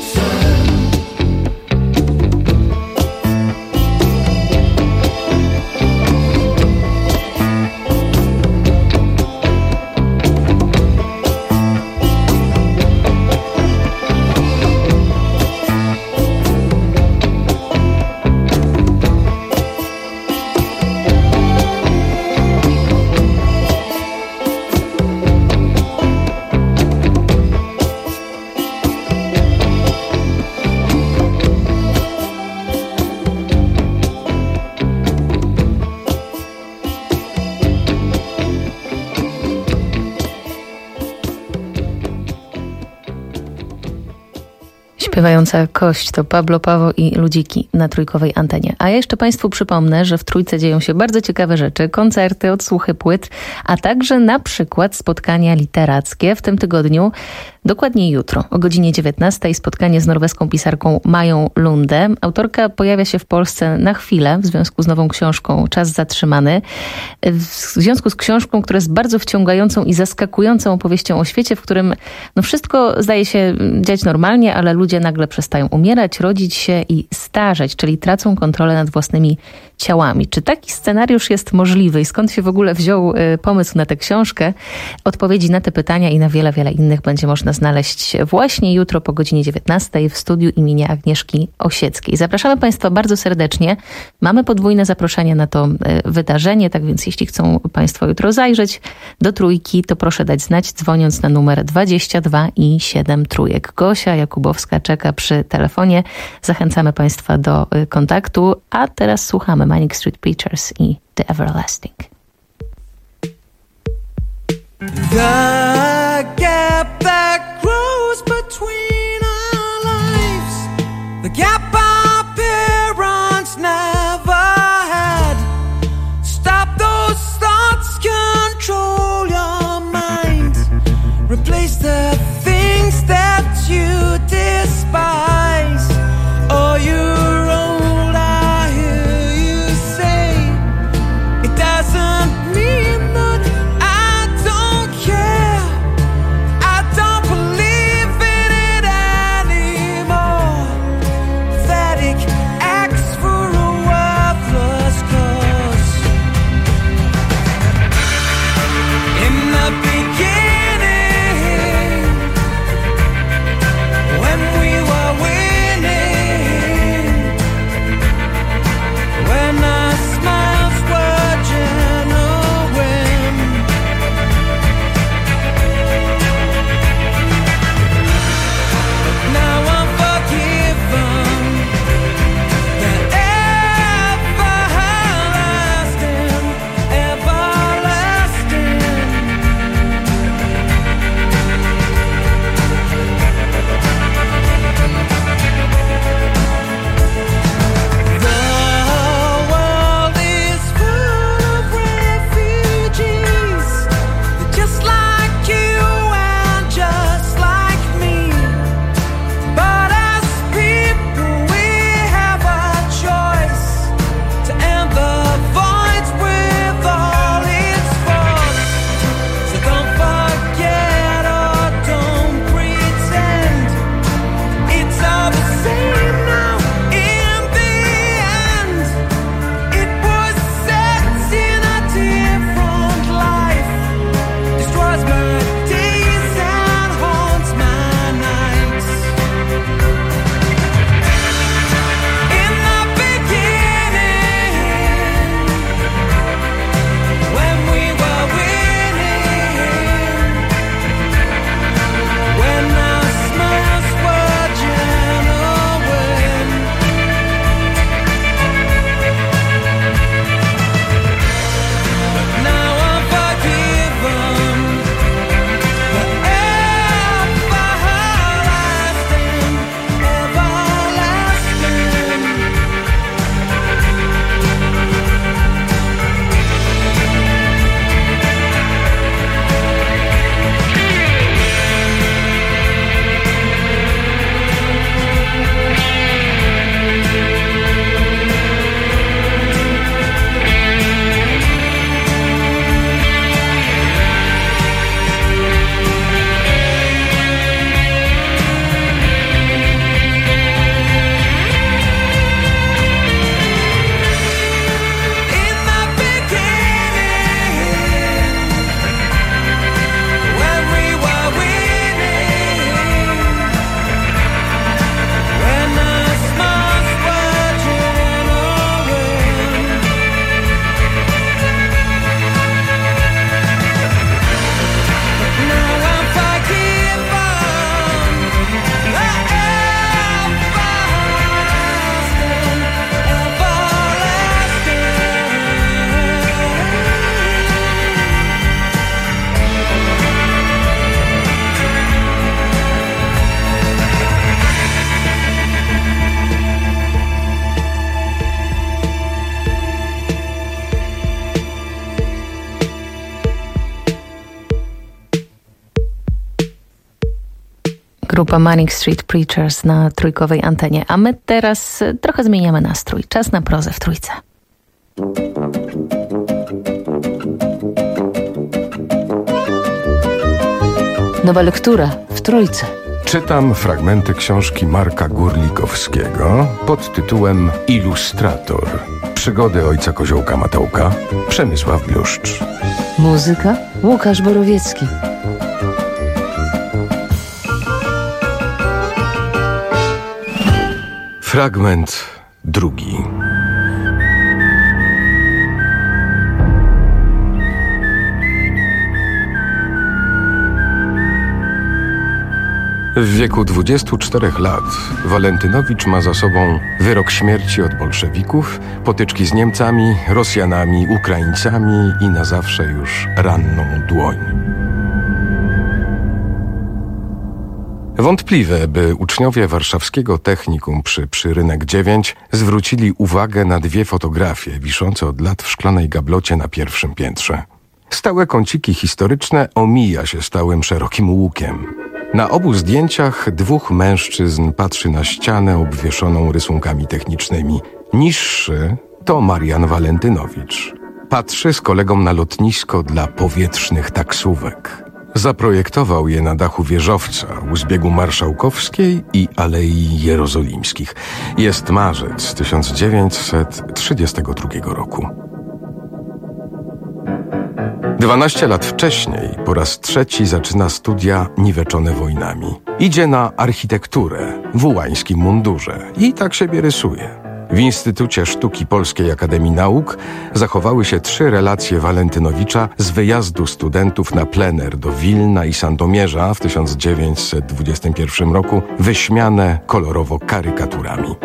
Śpiewająca kość to Pablo Paweł i Ludziki na trójkowej antenie. A ja jeszcze Państwu przypomnę, że w Trójce dzieją się bardzo ciekawe rzeczy, koncerty, odsłuchy płyt, a także na przykład spotkania literackie w tym tygodniu, dokładnie jutro o godzinie dziewiętnastej spotkanie z norweską pisarką Mają Lunde. Autorka pojawia się w Polsce na chwilę w związku z nową książką Czas zatrzymany. W związku z książką, która jest bardzo wciągającą i zaskakującą opowieścią o świecie, w którym no wszystko zdaje się dziać normalnie, ale ludzie nagle przestają umierać, rodzić się i starzeć, czyli tracą kontrolę nad własnymi ciałami. Czy taki scenariusz jest możliwy i skąd się w ogóle wziął pomysł na tę książkę? Odpowiedzi na te pytania i na wiele, wiele innych będzie można znaleźć właśnie jutro po godzinie dziewiętnastej w studiu imienia Agnieszki Osieckiej. Zapraszamy Państwa bardzo serdecznie. Mamy podwójne zaproszenie na to wydarzenie, tak więc jeśli chcą Państwo jutro zajrzeć do Trójki, to proszę dać znać, dzwoniąc na numer dwadzieścia dwa i siedem trójek. Gosia Jakubowska czeka przy telefonie. Zachęcamy Państwa do kontaktu, a teraz słuchamy Manic Street Preachers i The Everlasting. The gap that grows between our lives, the gap our parents never had. Stop those thoughts, control your mind. Replace the things that you despise. Oh, you're old, I hear you say. It doesn't mean that I don't care. Grupa Manic Street Preachers na trójkowej antenie. A my teraz trochę zmieniamy nastrój. Czas na prozę w trójce. Nowa lektura w trójce. Czytam fragmenty książki Marka Górlikowskiego pod tytułem Ilustrator. Przygody ojca Koziołka Matołka, Przemysław Bluszcz. Muzyka Łukasz Borowiecki. Fragment drugi. W wieku dwudziestu czterech lat Walentynowicz ma za sobą wyrok śmierci od bolszewików, potyczki z Niemcami, Rosjanami, Ukraińcami i na zawsze już ranną dłoń. Wątpliwe, by uczniowie warszawskiego technikum przy Przyrynek dziewięć zwrócili uwagę na dwie fotografie wiszące od lat w szklanej gablocie na pierwszym piętrze. Stałe kąciki historyczne omija się stałym szerokim łukiem. Na obu zdjęciach dwóch mężczyzn patrzy na ścianę obwieszoną rysunkami technicznymi. Niższy to Marian Walentynowicz. Patrzy z kolegą na lotnisko dla powietrznych taksówek. Zaprojektował je na dachu wieżowca u zbiegu Marszałkowskiej i Alei Jerozolimskich. Jest marzec tysiąc dziewięćset trzydziestego drugiego roku. Dwanaście lat wcześniej po raz trzeci zaczyna studia niweczone wojnami. Idzie na architekturę w ułańskim mundurze i tak siebie rysuje. W Instytucie Sztuki Polskiej Akademii Nauk zachowały się trzy relacje Walentynowicza z wyjazdu studentów na plener do Wilna i Sandomierza w tysiąc dziewięćset dwudziestym pierwszym roku, wyśmiane kolorowo karykaturami.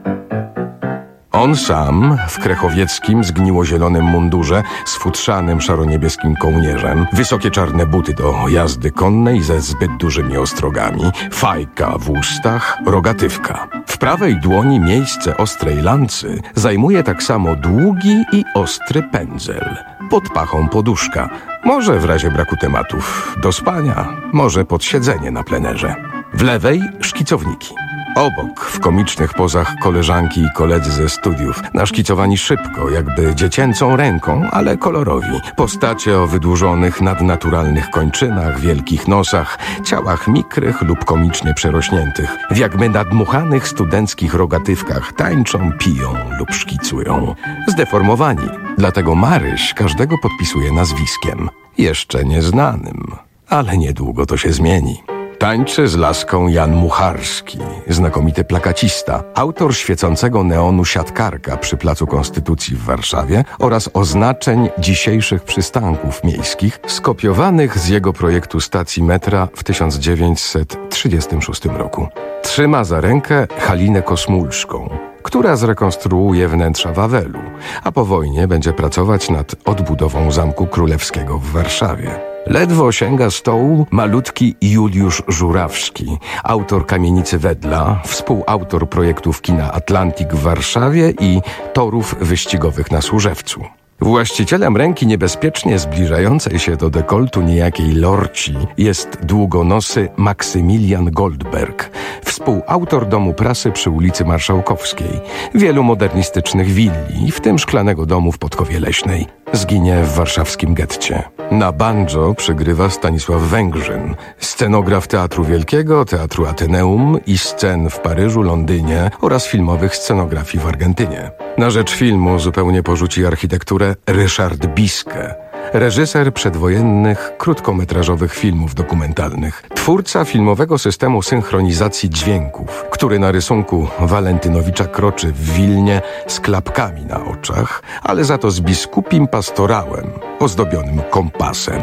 On sam w krechowieckim, zgniło-zielonym mundurze z futrzanym szaroniebieskim kołnierzem, wysokie czarne buty do jazdy konnej ze zbyt dużymi ostrogami, fajka w ustach, rogatywka. W prawej dłoni miejsce ostrej lancy zajmuje tak samo długi i ostry pędzel. Pod pachą poduszka, może w razie braku tematów do spania, może pod siedzenie na plenerze. W lewej szkicowniki. Obok, w komicznych pozach koleżanki i koledzy ze studiów, naszkicowani szybko, jakby dziecięcą ręką, ale kolorowi. Postacie o wydłużonych, nadnaturalnych kończynach, wielkich nosach, ciałach mikrych lub komicznie przerośniętych, w jakby nadmuchanych studenckich rogatywkach tańczą, piją lub szkicują. Zdeformowani, dlatego Maryś każdego podpisuje nazwiskiem. Jeszcze nieznanym, ale niedługo to się zmieni. Tańczy z laską Jan Mucharski, znakomity plakacista, autor świecącego neonu Siatkarka przy Placu Konstytucji w Warszawie oraz oznaczeń dzisiejszych przystanków miejskich, skopiowanych z jego projektu stacji metra w tysiąc dziewięćset trzydziestym szóstym roku. Trzyma za rękę Halinę Kosmulską, która zrekonstruuje wnętrza Wawelu, a po wojnie będzie pracować nad odbudową Zamku Królewskiego w Warszawie. Ledwo sięga stołu malutki Juliusz Żurawski, autor Kamienicy Wedla, współautor projektów kina Atlantik w Warszawie i torów wyścigowych na Służewcu. Właścicielem ręki niebezpiecznie zbliżającej się do dekoltu niejakiej lorci jest długonosy Maksymilian Goldberg, współautor Domu Prasy przy ulicy Marszałkowskiej, wielu modernistycznych willi, w tym Szklanego Domu w Podkowie Leśnej. Zginie w warszawskim getcie. Na banjo przygrywa Stanisław Węgrzyn, scenograf Teatru Wielkiego, Teatru Ateneum i scen w Paryżu, Londynie oraz filmowych scenografii w Argentynie. Na rzecz filmu zupełnie porzuci architekturę Ryszard Biske, reżyser przedwojennych, krótkometrażowych filmów dokumentalnych, twórca filmowego systemu synchronizacji dźwięków, który na rysunku Walentynowicza kroczy w Wilnie z klapkami na oczach, ale za to z biskupim pastorałem ozdobionym kompasem.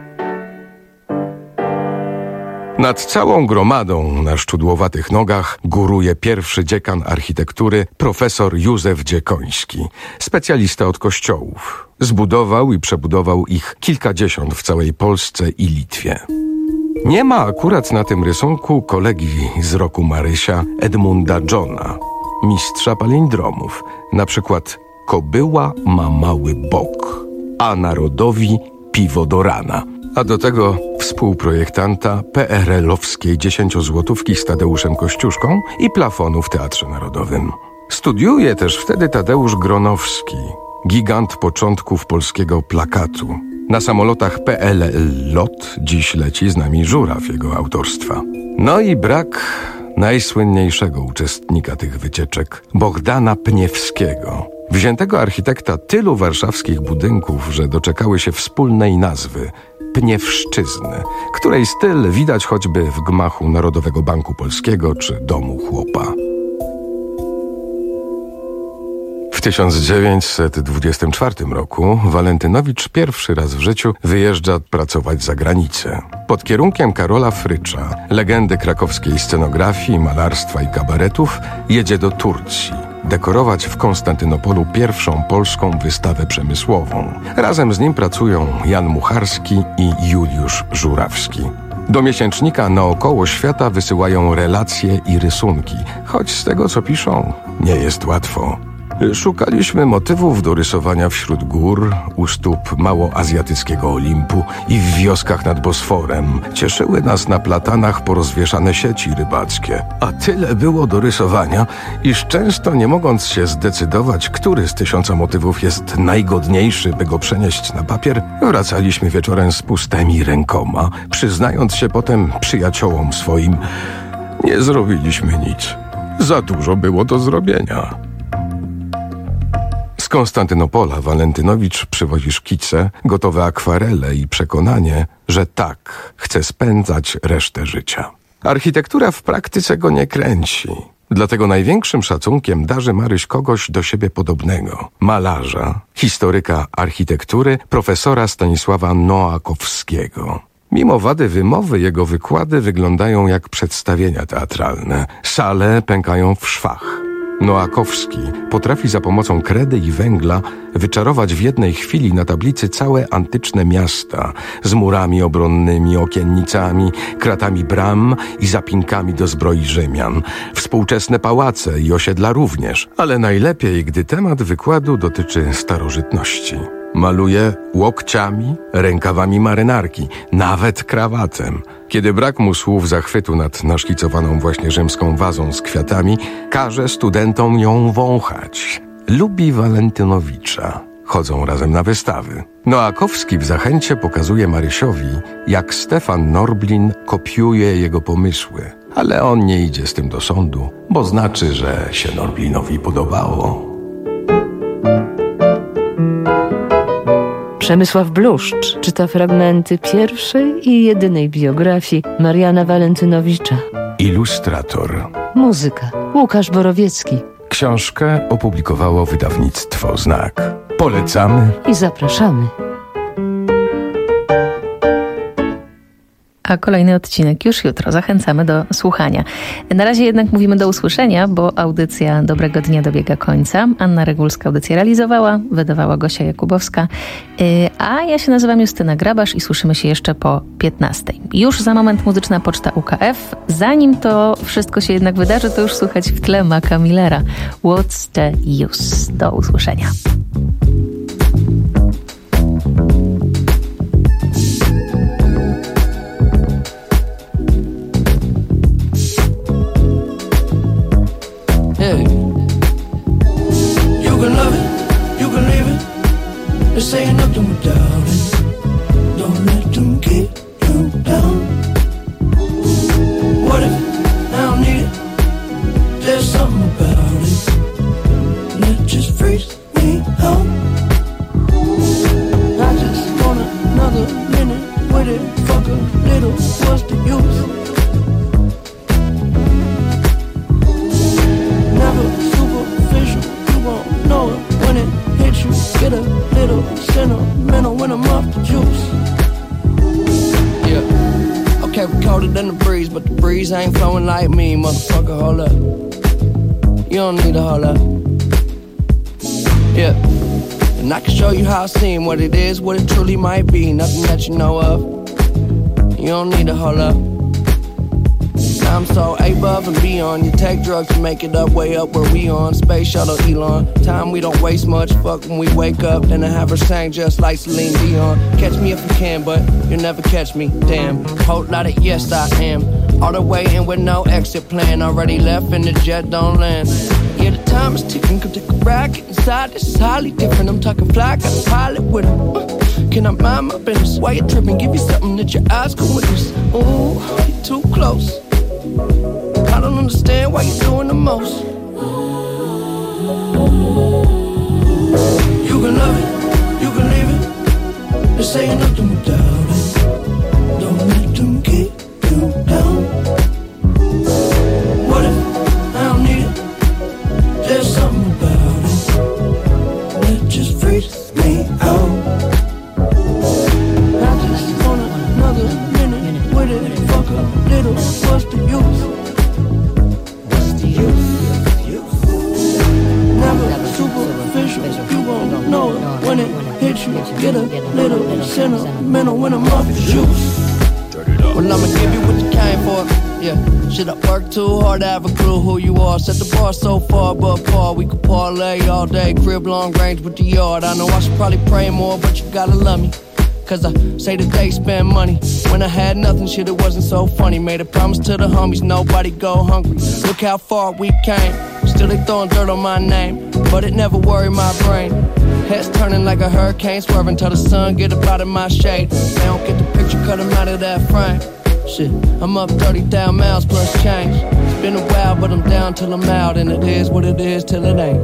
Nad całą gromadą na szczudłowatych nogach góruje pierwszy dziekan architektury, profesor Józef Dziekoński, specjalista od kościołów. Zbudował i przebudował ich kilkadziesiąt w całej Polsce i Litwie. Nie ma akurat na tym rysunku kolegi z roku Marysia Edmunda Johna, mistrza palindromów, na przykład kobyła ma mały bok, a narodowi piwo do rana. A do tego współprojektanta P R L-owskiej dziesięciozłotówki z Tadeuszem Kościuszką i plafonu w Teatrze Narodowym. Studiuje też wtedy Tadeusz Gronowski, gigant początków polskiego plakatu. Na samolotach P L L LOT dziś leci z nami Żuraw jego autorstwa. No i brak najsłynniejszego uczestnika tych wycieczek, Bohdana Pniewskiego, wziętego architekta tylu warszawskich budynków, że doczekały się wspólnej nazwy – Pniewszczyzny, której styl widać choćby w gmachu Narodowego Banku Polskiego czy Domu Chłopa. W tysiąc dziewięćset dwudziestym czwartym roku Walentynowicz pierwszy raz w życiu wyjeżdża pracować za granicę. Pod kierunkiem Karola Frycza, legendy krakowskiej scenografii, malarstwa i kabaretów, jedzie do Turcji dekorować w Konstantynopolu pierwszą polską wystawę przemysłową. Razem z nim pracują Jan Mucharski i Juliusz Żurawski. Do miesięcznika Naokoło Świata wysyłają relacje i rysunki, choć z tego co piszą nie jest łatwo. Szukaliśmy motywów do rysowania wśród gór, u stóp małoazjatyckiego Olimpu i w wioskach nad Bosforem. Cieszyły nas na platanach porozwieszane sieci rybackie. A tyle było do rysowania, iż często nie mogąc się zdecydować, który z tysiąca motywów jest najgodniejszy, by go przenieść na papier, wracaliśmy wieczorem z pustymi rękoma, przyznając się potem przyjaciołom swoim: nie zrobiliśmy nic. Za dużo było do zrobienia. Z Konstantynopola Walentynowicz przywozi szkice, gotowe akwarele i przekonanie, że tak chce spędzać resztę życia. Architektura w praktyce go nie kręci. Dlatego największym szacunkiem darzy Maryś kogoś do siebie podobnego. Malarza, historyka architektury, profesora Stanisława Noakowskiego. Mimo wady wymowy, jego wykłady wyglądają jak przedstawienia teatralne. Sale pękają w szwach. Noakowski potrafi za pomocą kredy i węgla wyczarować w jednej chwili na tablicy całe antyczne miasta z murami obronnymi, okiennicami, kratami bram i zapinkami do zbroi Rzymian, współczesne pałace i osiedla również, ale najlepiej, gdy temat wykładu dotyczy starożytności. Maluje łokciami, rękawami marynarki, nawet krawatem. Kiedy brak mu słów zachwytu nad naszkicowaną właśnie rzymską wazą z kwiatami, każe studentom ją wąchać. Lubi Walentynowicza. Chodzą razem na wystawy. Noakowski w zachęcie pokazuje Marysiowi, jak Stefan Norblin kopiuje jego pomysły. Ale on nie idzie z tym do sądu, bo znaczy, że się Norblinowi podobało. Przemysław Bluszcz czyta fragmenty pierwszej i jedynej biografii Mariana Walentynowicza. Ilustrator. Muzyka Łukasz Borowiecki. Książkę opublikowało wydawnictwo Znak. Polecamy i zapraszamy. A kolejny odcinek już jutro. Zachęcamy do słuchania. Na razie jednak mówimy do usłyszenia, bo audycja Dobrego Dnia dobiega końca. Anna Regulska audycję realizowała, wydawała Gosia Jakubowska, a ja się nazywam Justyna Grabasz i słyszymy się jeszcze po piętnastej. Już za moment muzyczna poczta U K F. Zanim to wszystko się jednak wydarzy, to już słychać w tle Maca Millera. What's the use? Do usłyszenia. They're saying nothing without it. Don't let them keep you down. What if I don't need it? There's something about it that just freaks me out. I just want another minute with it. Fuck a little, what's the use? Never superficial, you won't know it when it hits you. Get a little sentimental when I'm off the juice. Yeah, okay, we colder than the breeze, but the breeze ain't flowing like me, motherfucker, hold up. You don't need to hold up. Yeah, and I can show you how I seem, what it is, what it truly might be, nothing that you know of. You don't need to hold up. I'm so above and beyond. You take drugs to make it up, way up where we on. Space shuttle Elon. Time we don't waste much. Fuck when we wake up, then I have her sang just like Celine Dion. Catch me if you can, but you'll never catch me. Damn, whole lot of yes I am. All the way in with no exit plan. Already left and the jet don't land. Yeah, the time is ticking. Come take a ride, get inside. This is highly different. I'm talking fly, got a pilot with him. Uh, can I mind my business? Why you tripping? Give you something that your eyes can witness. Ooh, you're too close. I don't understand why you're doing the most. You can love it, you can leave it. They're saying nothing without it. Don't let them keep you down. What if I don't need it? There's something about it that just freaks me out. I just want another minute with it. Fuck a little, what's the use? What's the use? Never superficial, you won't know it when it hits you. Get a little sentimental when I'm off the juice. Well, I'ma give you what you came for. Yeah, shit, I work too hard to have a clue who you are. Set the bar so far above par. We could parlay all day, crib long range with the yard. I know I should probably pray more, but you gotta love me. Cause I say that they spend money. When I had nothing, shit, it wasn't so funny. Made a promise to the homies, nobody go hungry. Look how far we came. Still they throwing dirt on my name, but it never worried my brain. Heads turning like a hurricane, swerving till the sun get up out of my shade. They don't get the picture, cut them out of that frame. Shit, I'm up thirty thousand miles plus change. It's been a while, but I'm down till I'm out. And it is what it is till it ain't.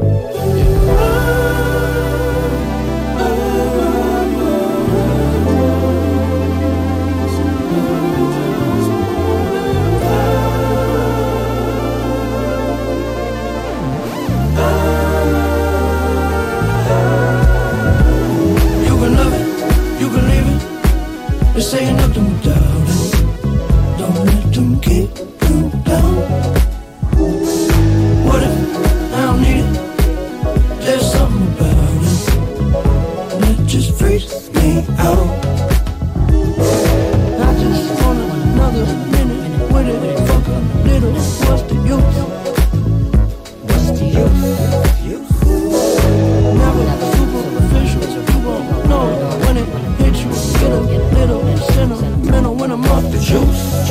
They're saying nothing without it. Don't let them keep you down. What if I don't need it? There's something about it that just freaks me out. I just want another minute with it. Fuck a little, what's the use? What's the use? Never superficial, you won't know when it hits you. Get a little sentimental when I'm off the juice.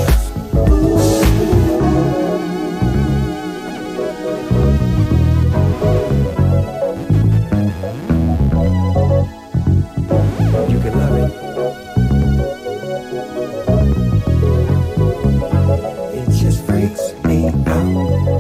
You can love it. It just freaks me out.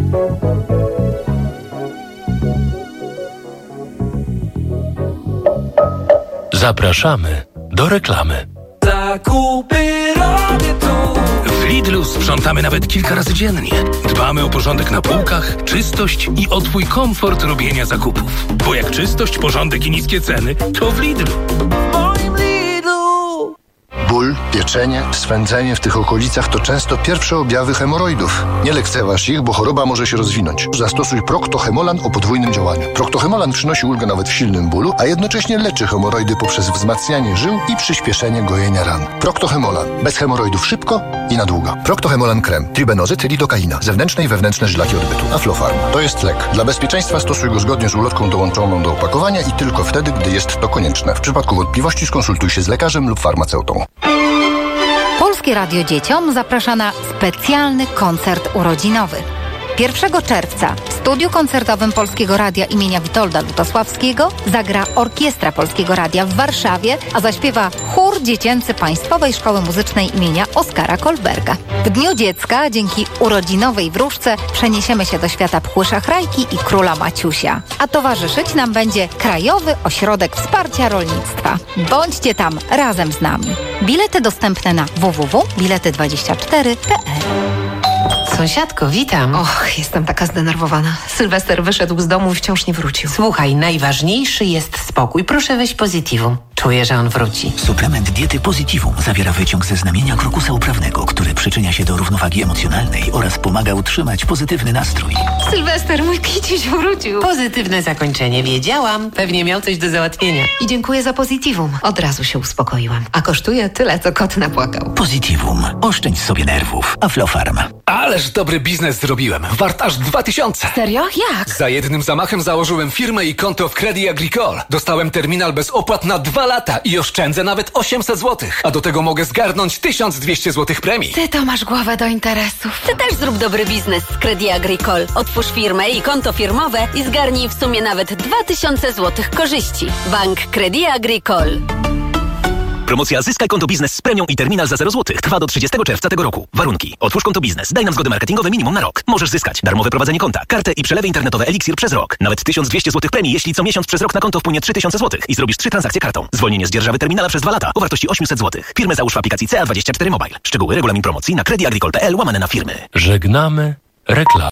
Zapraszamy do reklamy. Zakupy robię tu. W Lidlu sprzątamy nawet kilka razy dziennie. Dbamy o porządek na półkach, czystość i o twój komfort robienia zakupów. Bo jak czystość, porządek i niskie ceny, to w Lidlu. W moim Lidlu. Ból, pieczenie, swędzenie w tych okolicach to często pierwsze objawy hemoroidów. Nie lekceważ ich, bo choroba może się rozwinąć. Zastosuj Procto-Hemolan o podwójnym działaniu. Procto-Hemolan przynosi ulgę nawet w silnym bólu, a jednocześnie leczy hemoroidy poprzez wzmacnianie żył i przyspieszenie gojenia ran. Procto-Hemolan. Bez hemoroidów szybko i na długo. Procto-Hemolan krem. Tribenozyt, lidokaina. Zewnętrzne i wewnętrzne żylaki odbytu. Aflofarm. To jest lek. Dla bezpieczeństwa stosuj go zgodnie z ulotką dołączoną do opakowania i tylko wtedy, gdy jest to konieczne. W przypadku wątpliwości skonsultuj się z lekarzem lub farmaceutą. Polskie Radio Dzieciom zaprasza na specjalny koncert urodzinowy. pierwszego czerwca w studiu koncertowym Polskiego Radia imienia Witolda Lutosławskiego zagra Orkiestra Polskiego Radia w Warszawie, a zaśpiewa chór dziecięcy Państwowej Szkoły Muzycznej imienia Oskara Kolberga. W Dniu Dziecka dzięki urodzinowej wróżce przeniesiemy się do świata Pchły Szachrajki i Króla Maciusia. A towarzyszyć nam będzie Krajowy Ośrodek Wsparcia Rolnictwa. Bądźcie tam razem z nami. Bilety dostępne na w w w kropka bilety dwadzieścia cztery kropka p l. Sąsiadko, witam. Och, jestem taka zdenerwowana. Sylwester wyszedł z domu i wciąż nie wrócił. Słuchaj, najważniejszy jest spokój. Proszę weź Positivum. Czuję, że on wróci. Suplement diety Positivum zawiera wyciąg ze znamienia krokusa uprawnego, który przyczynia się do równowagi emocjonalnej oraz pomaga utrzymać pozytywny nastrój. Sylwester, mój kiciuś wrócił. Pozytywne zakończenie, wiedziałam. Pewnie miał coś do załatwienia. I dziękuję za Positivum. Od razu się uspokoiłam. A kosztuje tyle, co kot napłakał. Positivum. Oszczędź sobie nerwów. Aflofarm. Ależ dobry biznes zrobiłem. Wart aż dwa tysiące. Serio? Jak? Za jednym zamachem założyłem firmę i konto w Credit Agricole. Dostałem terminal bez opłat na dwa lata i oszczędzę nawet osiemset złotych. A do tego mogę zgarnąć tysiąc dwieście złotych premii. Ty to masz głowę do interesów. Ty też zrób dobry biznes z Credit Agricole. Otwórz firmę i konto firmowe i zgarnij w sumie nawet dwa tysiące złotych korzyści. Bank Credit Agricole. Promocja Zyskaj konto biznes z premią i terminal za zero złotych trwa do trzydziestego czerwca tego roku. Warunki. Otwórz konto biznes. Daj nam zgody marketingowe minimum na rok. Możesz zyskać darmowe prowadzenie konta, kartę i przelewy internetowe Elixir przez rok. Nawet tysiąc dwieście złotych premii, jeśli co miesiąc przez rok na konto wpłynie trzy tysiące złotych i zrobisz trzy transakcje kartą. Zwolnienie z dzierżawy terminala przez dwa lata o wartości osiemset złotych. Firmę załóż w aplikacji C A dwadzieścia cztery Mobile. Szczegóły regulamin promocji na creditagricole kropka p l łamane na firmy. Żegnamy reklamy.